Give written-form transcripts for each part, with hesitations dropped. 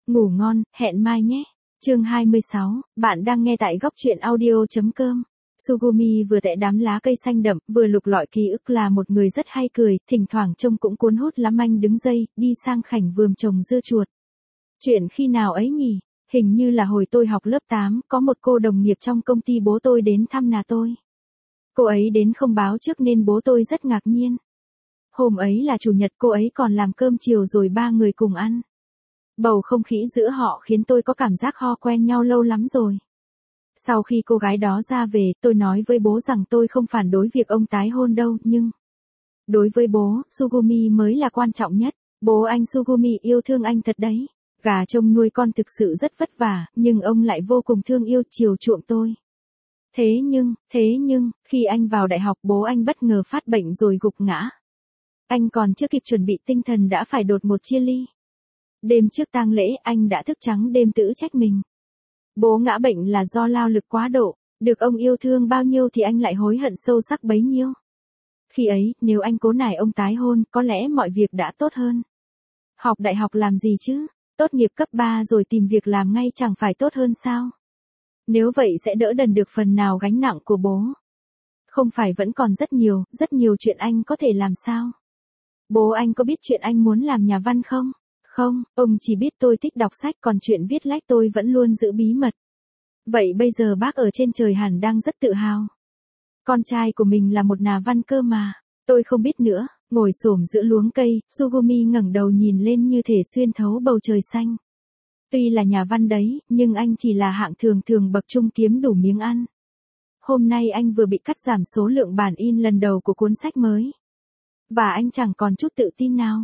Ngủ ngon, hẹn mai nhé. Chương 26, bạn đang nghe tại góc truyện audio.com. Sugumi vừa tẽ đám lá cây xanh đậm, vừa lục lọi ký ức là một người rất hay cười, thỉnh thoảng trông cũng cuốn hút lắm. Anh đứng dậy, đi sang khảnh vườn trồng dưa chuột. Chuyện khi nào ấy nhỉ? Hình như là hồi tôi học lớp 8, có một cô đồng nghiệp trong công ty bố tôi đến thăm nhà tôi. Cô ấy đến không báo trước nên bố tôi rất ngạc nhiên. Hôm ấy là chủ nhật, cô ấy còn làm cơm chiều rồi ba người cùng ăn. Bầu không khí giữa họ khiến tôi có cảm giác ho quen nhau lâu lắm rồi. Sau khi cô gái đó ra về, tôi nói với bố rằng tôi không phản đối việc ông tái hôn đâu, nhưng đối với bố, Sugumi mới là quan trọng nhất. Bố anh Sugumi yêu thương anh thật đấy. Gà trông nuôi con thực sự rất vất vả, nhưng ông lại vô cùng thương yêu chiều chuộng tôi. Thế nhưng, khi anh vào đại học bố anh bất ngờ phát bệnh rồi gục ngã. Anh còn chưa kịp chuẩn bị tinh thần đã phải đột ngột chia ly. Đêm trước tang lễ anh đã thức trắng đêm tự trách mình. Bố ngã bệnh là do lao lực quá độ, được ông yêu thương bao nhiêu thì anh lại hối hận sâu sắc bấy nhiêu. Khi ấy, nếu anh cố nài ông tái hôn, có lẽ mọi việc đã tốt hơn. Học đại học làm gì chứ? Tốt nghiệp cấp 3 rồi tìm việc làm ngay chẳng phải tốt hơn sao? Nếu vậy sẽ đỡ đần được phần nào gánh nặng của bố. Không phải vẫn còn rất nhiều chuyện anh có thể làm sao? Bố anh có biết chuyện anh muốn làm nhà văn không? Không, ông chỉ biết tôi thích đọc sách, còn chuyện viết lách tôi vẫn luôn giữ bí mật. Vậy bây giờ bác ở trên trời hẳn đang rất tự hào. Con trai của mình là một nhà văn cơ mà. Tôi không biết nữa. Ngồi xổm giữa luống cây, Sugumi ngẩng đầu nhìn lên như thể xuyên thấu bầu trời xanh. Tuy là nhà văn đấy, nhưng anh chỉ là hạng thường thường bậc trung kiếm đủ miếng ăn. Hôm nay anh vừa bị cắt giảm số lượng bản in lần đầu của cuốn sách mới. Và anh chẳng còn chút tự tin nào.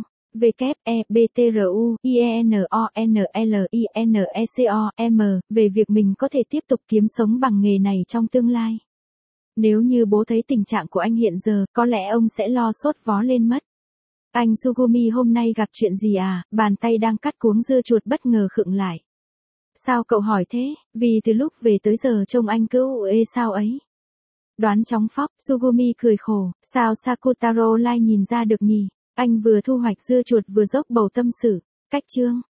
WEBTRUINONLINECOM về việc mình có thể tiếp tục kiếm sống bằng nghề này trong tương lai. Nếu như bố thấy tình trạng của anh hiện giờ, có lẽ ông sẽ lo sốt vó lên mất. Anh Sugumi hôm nay gặp chuyện gì à? Bàn tay đang cắt cuống dưa chuột bất ngờ khựng lại. Sao cậu hỏi thế? Vì từ lúc về tới giờ trông anh cứ ê sao ấy. Đoán chóng phóc, Sugumi cười khổ, sao Sakutaro Lai nhìn ra được nhỉ? Anh vừa thu hoạch dưa chuột vừa dốc bầu tâm sự. Cách chương.